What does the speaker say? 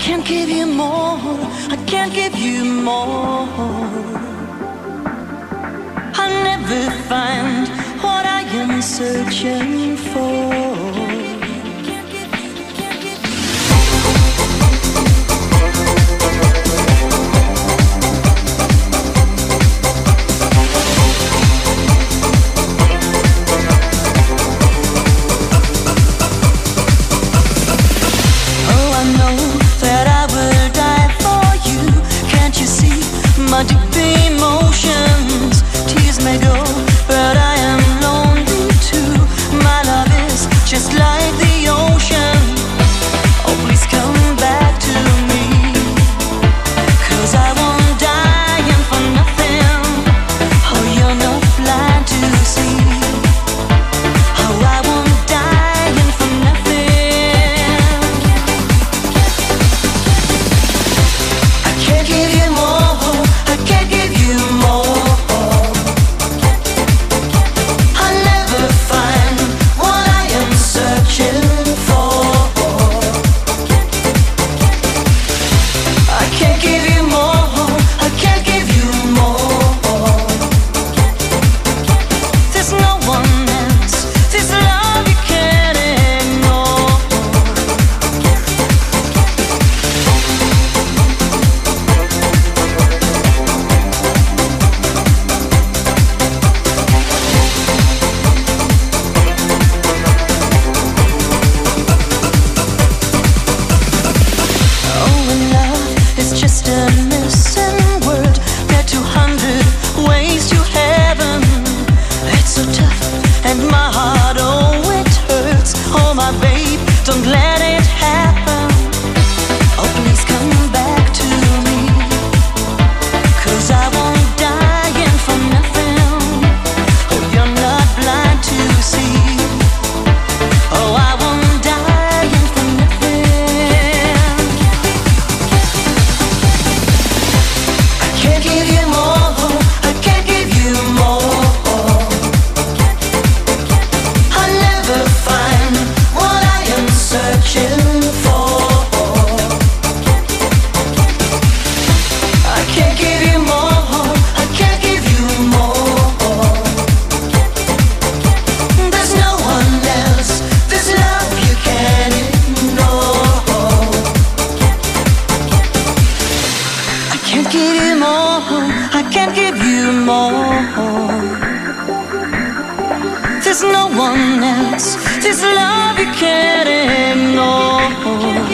can't give you more, I can't give you more. I'll never find what I am searching for. My deep emotions, tears may go, but I am lonely too. My love is just like the ocean. Oh, please come back to me, 'cause I won't die in for nothing. Oh, you're not blind to see. Oh, I won't die in for nothing. I can't give you more, just a missing word. Get 200 ways to heaven. It's so tough and my heart, oh, it hurts. Oh, my babe, don't let it happen. Oh, please come back to me, 'cause I won't die in for nothing. Oh, you're not blind to see. Oh, I won't die in for nothing. I can't give you more, I can't give you more. I'll never find what I am searching for. I can't give you more, I can't give you more. There's no one else, this love you can't ignore. I can't give you more, I can't give you more. There's no one else, this love you can't ignore.